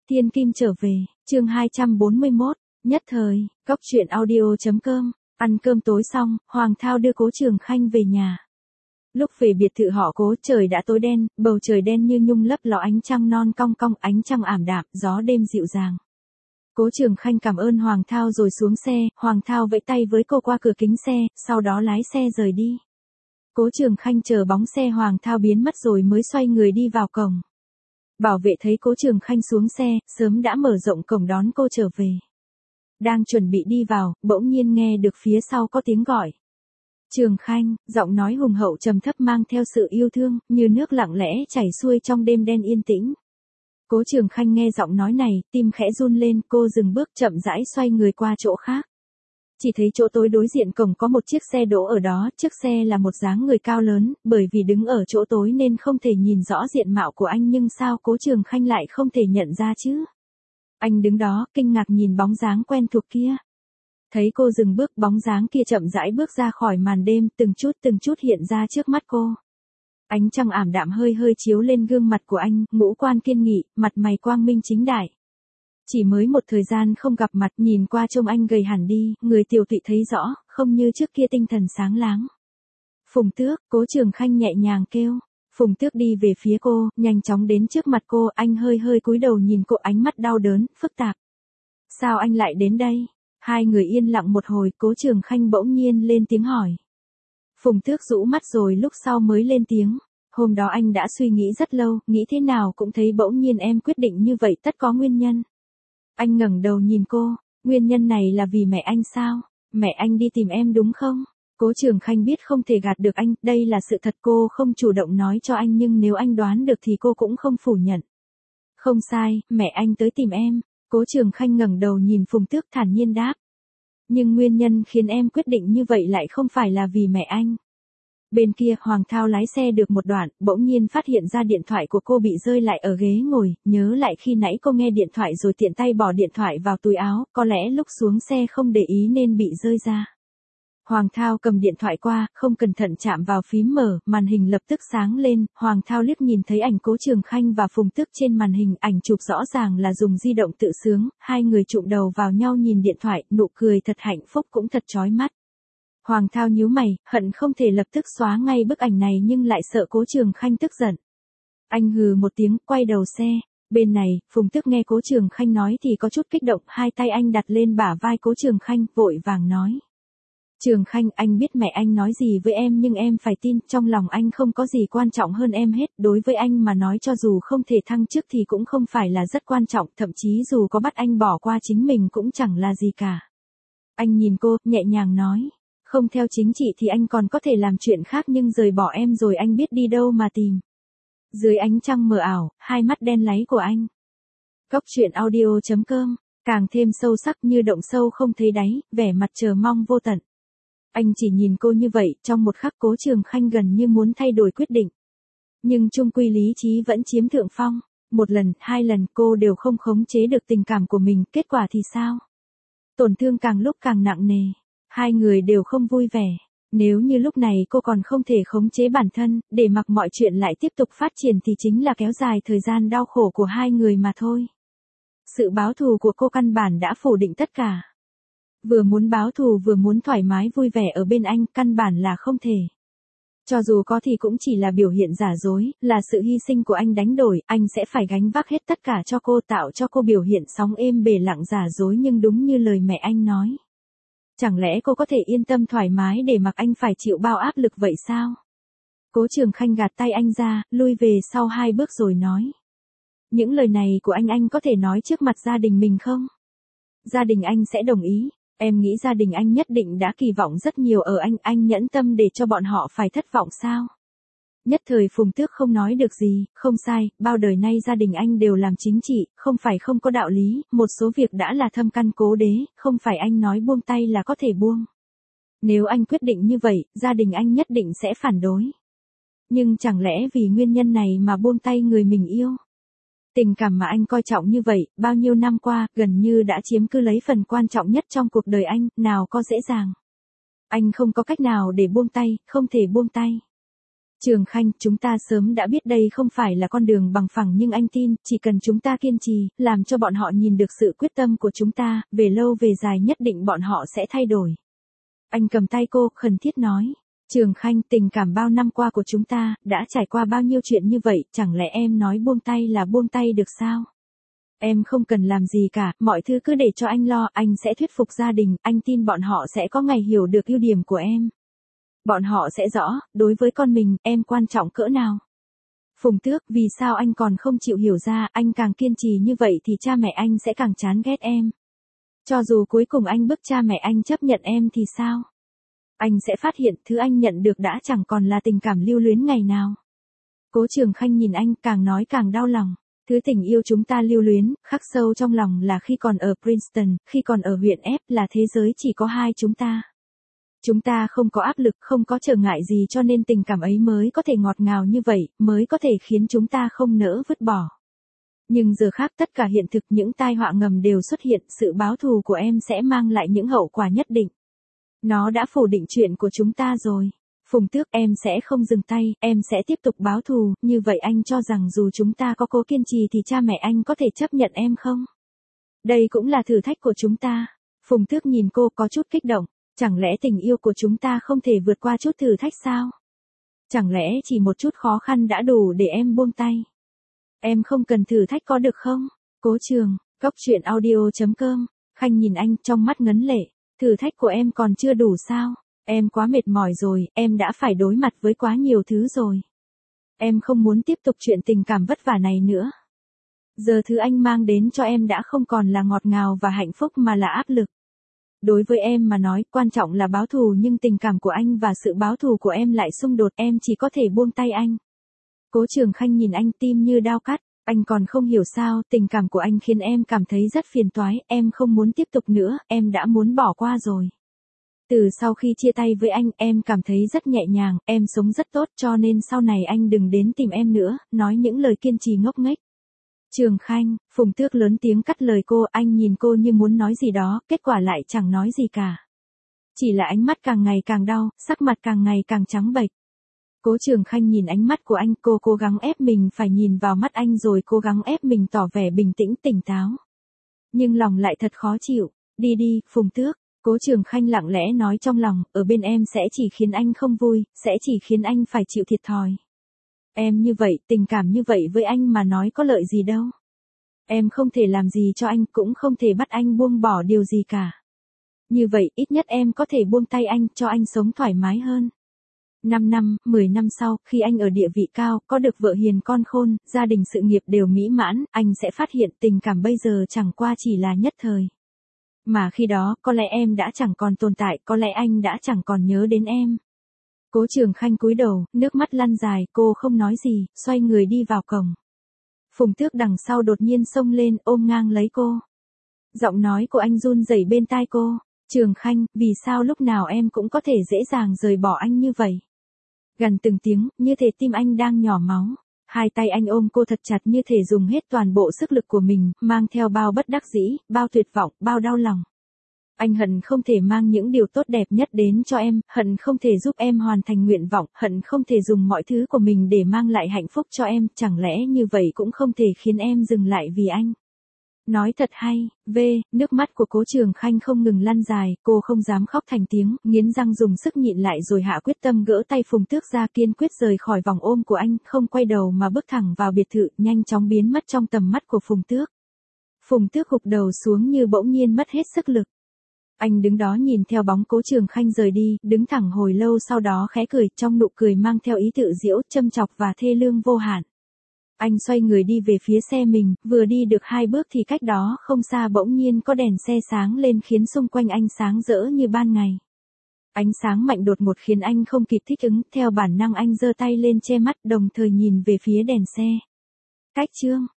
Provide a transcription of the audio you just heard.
Thiên Kim trở về, chương 241, nhất thời, cóc truyện audio.com, ăn cơm tối xong, Hoàng Thao đưa Cố Trường Khanh về nhà. Lúc về biệt thự họ Cố, trời đã tối đen, bầu trời đen như nhung lấp ló ánh trăng non cong cong, ánh trăng ảm đạm, gió đêm dịu dàng. Cố Trường Khanh cảm ơn Hoàng Thao rồi xuống xe, Hoàng Thao vẫy tay với cô qua cửa kính xe, sau đó lái xe rời đi. Cố Trường Khanh chờ bóng xe Hoàng Thao biến mất rồi mới xoay người đi vào cổng. Bảo vệ thấy Cố Trường Khanh xuống xe, sớm đã mở rộng cổng đón cô trở về. Đang chuẩn bị đi vào, bỗng nhiên nghe được phía sau có tiếng gọi. Trường Khanh, giọng nói hùng hậu trầm thấp mang theo sự yêu thương, như nước lặng lẽ chảy xuôi trong đêm đen yên tĩnh. Cố Trường Khanh nghe giọng nói này, tim khẽ run lên, cô dừng bước chậm rãi xoay người qua chỗ khác. Chỉ thấy chỗ tối đối diện cổng có một chiếc xe đỗ ở đó, chiếc xe là một dáng người cao lớn, bởi vì đứng ở chỗ tối nên không thể nhìn rõ diện mạo của anh, nhưng sao Cố Trường Khanh lại không thể nhận ra chứ? Anh đứng đó, kinh ngạc nhìn bóng dáng quen thuộc kia. Thấy cô dừng bước, bóng dáng kia chậm rãi bước ra khỏi màn đêm, từng chút hiện ra trước mắt cô. Ánh trăng ảm đạm hơi hơi chiếu lên gương mặt của anh, ngũ quan kiên nghị, mặt mày quang minh chính đại. Chỉ mới một thời gian không gặp mặt, nhìn qua trông anh gầy hẳn đi, người tiểu tụy thấy rõ, không như trước kia tinh thần sáng láng. Phùng Tước, Cố Trường Khanh nhẹ nhàng kêu. Phùng Tước đi về phía cô, nhanh chóng đến trước mặt cô, anh hơi hơi cúi đầu nhìn cô, ánh mắt đau đớn, phức tạp. Sao anh lại đến đây? Hai người yên lặng một hồi, Cố Trường Khanh bỗng nhiên lên tiếng hỏi. Phùng Tước rũ mắt rồi lúc sau mới lên tiếng. Hôm đó anh đã suy nghĩ rất lâu, nghĩ thế nào cũng thấy bỗng nhiên em quyết định như vậy tất có nguyên nhân. Anh ngẩng đầu nhìn cô, nguyên nhân này là vì mẹ anh sao? Mẹ anh đi tìm em đúng không? Cố Trường Khanh biết không thể gạt được anh, đây là sự thật, cô không chủ động nói cho anh, nhưng nếu anh đoán được thì cô cũng không phủ nhận. Không sai, mẹ anh tới tìm em. Cố Trường Khanh ngẩng đầu nhìn Phùng Tước thản nhiên đáp. Nhưng nguyên nhân khiến em quyết định như vậy lại không phải là vì mẹ anh. Bên kia, Hoàng Thao lái xe được một đoạn, bỗng nhiên phát hiện ra điện thoại của cô bị rơi lại ở ghế ngồi, nhớ lại khi nãy cô nghe điện thoại rồi tiện tay bỏ điện thoại vào túi áo, có lẽ lúc xuống xe không để ý nên bị rơi ra. Hoàng Thao cầm điện thoại qua, không cẩn thận chạm vào phím mở, màn hình lập tức sáng lên, Hoàng Thao liếc nhìn thấy ảnh Cố Trường Khanh và Phùng Tước trên màn hình, ảnh chụp rõ ràng là dùng di động tự sướng, hai người chụm đầu vào nhau nhìn điện thoại, nụ cười thật hạnh phúc cũng thật chói mắt. Hoàng Thao nhíu mày, hận không thể lập tức xóa ngay bức ảnh này nhưng lại sợ Cố Trường Khanh tức giận. Anh hừ một tiếng, quay đầu xe. Bên này, Phùng Tước nghe Cố Trường Khanh nói thì có chút kích động, hai tay anh đặt lên bả vai Cố Trường Khanh, vội vàng nói. Trường Khanh, anh biết mẹ anh nói gì với em nhưng em phải tin, trong lòng anh không có gì quan trọng hơn em hết, đối với anh mà nói cho dù không thể thăng chức thì cũng không phải là rất quan trọng, thậm chí dù có bắt anh bỏ qua chính mình cũng chẳng là gì cả. Anh nhìn cô, nhẹ nhàng nói. Không theo chính trị thì anh còn có thể làm chuyện khác nhưng rời bỏ em rồi anh biết đi đâu mà tìm. Dưới ánh trăng mờ ảo, hai mắt đen láy của anh. Cóc truyện audio.com, càng thêm sâu sắc như động sâu không thấy đáy, vẻ mặt chờ mong vô tận. Anh chỉ nhìn cô như vậy, trong một khắc Cố Trường Khanh gần như muốn thay đổi quyết định. Nhưng chung quy lý trí vẫn chiếm thượng phong. Một lần, hai lần cô đều không khống chế được tình cảm của mình, kết quả thì sao? Tổn thương càng lúc càng nặng nề. Hai người đều không vui vẻ. Nếu như lúc này cô còn không thể khống chế bản thân, để mặc mọi chuyện lại tiếp tục phát triển thì chính là kéo dài thời gian đau khổ của hai người mà thôi. Sự báo thù của cô căn bản đã phủ định tất cả. Vừa muốn báo thù vừa muốn thoải mái vui vẻ ở bên anh, căn bản là không thể. Cho dù có thì cũng chỉ là biểu hiện giả dối, là sự hy sinh của anh đánh đổi, anh sẽ phải gánh vác hết tất cả cho cô, tạo cho cô biểu hiện sóng êm bề lặng giả dối nhưng đúng như lời mẹ anh nói. Chẳng lẽ cô có thể yên tâm thoải mái để mặc anh phải chịu bao áp lực vậy sao? Cố Trường Khanh gạt tay anh ra, lui về sau hai bước rồi nói. Những lời này của anh có thể nói trước mặt gia đình mình không? Gia đình anh sẽ đồng ý. Em nghĩ gia đình anh nhất định đã kỳ vọng rất nhiều ở anh nhẫn tâm để cho bọn họ phải thất vọng sao? Nhất thời Phùng Tước không nói được gì, không sai, bao đời nay gia đình anh đều làm chính trị, không phải không có đạo lý, một số việc đã là thâm căn cố đế, không phải anh nói buông tay là có thể buông. Nếu anh quyết định như vậy, gia đình anh nhất định sẽ phản đối. Nhưng chẳng lẽ vì nguyên nhân này mà buông tay người mình yêu? Tình cảm mà anh coi trọng như vậy, bao nhiêu năm qua, gần như đã chiếm cứ lấy phần quan trọng nhất trong cuộc đời anh, nào có dễ dàng. Anh không có cách nào để buông tay, không thể buông tay. Trường Khanh, chúng ta sớm đã biết đây không phải là con đường bằng phẳng nhưng anh tin, chỉ cần chúng ta kiên trì, làm cho bọn họ nhìn được sự quyết tâm của chúng ta, về lâu về dài nhất định bọn họ sẽ thay đổi. Anh cầm tay cô, khẩn thiết nói. Trường Khanh, tình cảm bao năm qua của chúng ta, đã trải qua bao nhiêu chuyện như vậy, chẳng lẽ em nói buông tay là buông tay được sao? Em không cần làm gì cả, mọi thứ cứ để cho anh lo, anh sẽ thuyết phục gia đình, anh tin bọn họ sẽ có ngày hiểu được ưu điểm của em. Bọn họ sẽ rõ, đối với con mình, em quan trọng cỡ nào. Phùng Tước, vì sao anh còn không chịu hiểu ra, anh càng kiên trì như vậy thì cha mẹ anh sẽ càng chán ghét em. Cho dù cuối cùng anh bức cha mẹ anh chấp nhận em thì sao? Anh sẽ phát hiện thứ anh nhận được đã chẳng còn là tình cảm lưu luyến ngày nào. Cố Trường Khanh nhìn anh, càng nói càng đau lòng. Thứ tình yêu chúng ta lưu luyến, khắc sâu trong lòng là khi còn ở Princeton, khi còn ở huyện F là thế giới chỉ có hai chúng ta. Chúng ta không có áp lực, không có trở ngại gì cho nên tình cảm ấy mới có thể ngọt ngào như vậy, mới có thể khiến chúng ta không nỡ vứt bỏ. Nhưng giờ khác tất cả hiện thực, những tai họa ngầm đều xuất hiện, sự báo thù của em sẽ mang lại những hậu quả nhất định. Nó đã phủ định chuyện của chúng ta rồi. Phùng Tước, em sẽ không dừng tay, em sẽ tiếp tục báo thù, như vậy anh cho rằng dù chúng ta có cố kiên trì thì cha mẹ anh có thể chấp nhận em không? Đây cũng là thử thách của chúng ta. Phùng Tước nhìn cô có chút kích động, chẳng lẽ tình yêu của chúng ta không thể vượt qua chút thử thách sao? Chẳng lẽ chỉ một chút khó khăn đã đủ để em buông tay? Em không cần thử thách có được không? Cố Trường, Cốc.audio.com, Khanh nhìn anh trong mắt ngấn lệ, thử thách của em còn chưa đủ sao? Em quá mệt mỏi rồi, em đã phải đối mặt với quá nhiều thứ rồi. Em không muốn tiếp tục chuyện tình cảm vất vả này nữa. Giờ thứ anh mang đến cho em đã không còn là ngọt ngào và hạnh phúc mà là áp lực. Đối với em mà nói, quan trọng là báo thù nhưng tình cảm của anh và sự báo thù của em lại xung đột, em chỉ có thể buông tay anh. Cố Trường Khanh nhìn anh tim như đao cắt, anh còn không hiểu sao, tình cảm của anh khiến em cảm thấy rất phiền toái, em không muốn tiếp tục nữa, em đã muốn bỏ qua rồi. Từ sau khi chia tay với anh, em cảm thấy rất nhẹ nhàng, em sống rất tốt cho nên sau này anh đừng đến tìm em nữa, nói những lời kiên trì ngốc nghếch. Trường Khanh, Phùng Tước lớn tiếng cắt lời cô, anh nhìn cô như muốn nói gì đó, kết quả lại chẳng nói gì cả. Chỉ là ánh mắt càng ngày càng đau, sắc mặt càng ngày càng trắng bệch. Cố Trường Khanh nhìn ánh mắt của anh, cô cố gắng ép mình phải nhìn vào mắt anh rồi cố gắng ép mình tỏ vẻ bình tĩnh tỉnh táo. Nhưng lòng lại thật khó chịu, đi đi, Phùng Tước. Cố Trường Khanh lặng lẽ nói trong lòng, ở bên em sẽ chỉ khiến anh không vui, sẽ chỉ khiến anh phải chịu thiệt thòi. Em như vậy, tình cảm như vậy với anh mà nói có lợi gì đâu. Em không thể làm gì cho anh, cũng không thể bắt anh buông bỏ điều gì cả. Như vậy, ít nhất em có thể buông tay anh, cho anh sống thoải mái hơn. 5 năm, 10 năm sau, khi anh ở địa vị cao, có được vợ hiền con khôn, gia đình sự nghiệp đều mỹ mãn, anh sẽ phát hiện tình cảm bây giờ chẳng qua chỉ là nhất thời. Mà khi đó, có lẽ em đã chẳng còn tồn tại, có lẽ anh đã chẳng còn nhớ đến em. Cố Trường Khanh cúi đầu, nước mắt lăn dài, cô không nói gì, xoay người đi vào cổng. Phùng Tước đằng sau đột nhiên xông lên, ôm ngang lấy cô. Giọng nói của anh run rẩy bên tai cô. Trường Khanh, vì sao lúc nào em cũng có thể dễ dàng rời bỏ anh như vậy? Gần từng tiếng, như thể tim anh đang nhỏ máu. Hai tay anh ôm cô thật chặt như thể dùng hết toàn bộ sức lực của mình, mang theo bao bất đắc dĩ, bao tuyệt vọng, bao đau lòng. Anh hận không thể mang những điều tốt đẹp nhất đến cho em, hận không thể giúp em hoàn thành nguyện vọng, hận không thể dùng mọi thứ của mình để mang lại hạnh phúc cho em, chẳng lẽ như vậy cũng không thể khiến em dừng lại vì anh. Nói thật hay, nước mắt của Cố Trường Khanh không ngừng lăn dài, cô không dám khóc thành tiếng, nghiến răng dùng sức nhịn lại rồi hạ quyết tâm gỡ tay Phùng Tước ra, kiên quyết rời khỏi vòng ôm của anh, không quay đầu mà bước thẳng vào biệt thự, nhanh chóng biến mất trong tầm mắt của Phùng Tước. Phùng Tước gục đầu xuống như bỗng nhiên mất hết sức lực. Anh đứng đó nhìn theo bóng Cố Trường Khanh rời đi, đứng thẳng hồi lâu sau đó khẽ cười, trong nụ cười mang theo ý tự giễu, châm chọc và thê lương vô hạn. Anh xoay người đi về phía xe mình, vừa đi được 2 bước thì cách đó không xa bỗng nhiên có đèn xe sáng lên khiến xung quanh anh sáng rỡ như ban ngày. Ánh sáng mạnh đột ngột khiến anh không kịp thích ứng, theo bản năng anh giơ tay lên che mắt đồng thời nhìn về phía đèn xe. Cách chương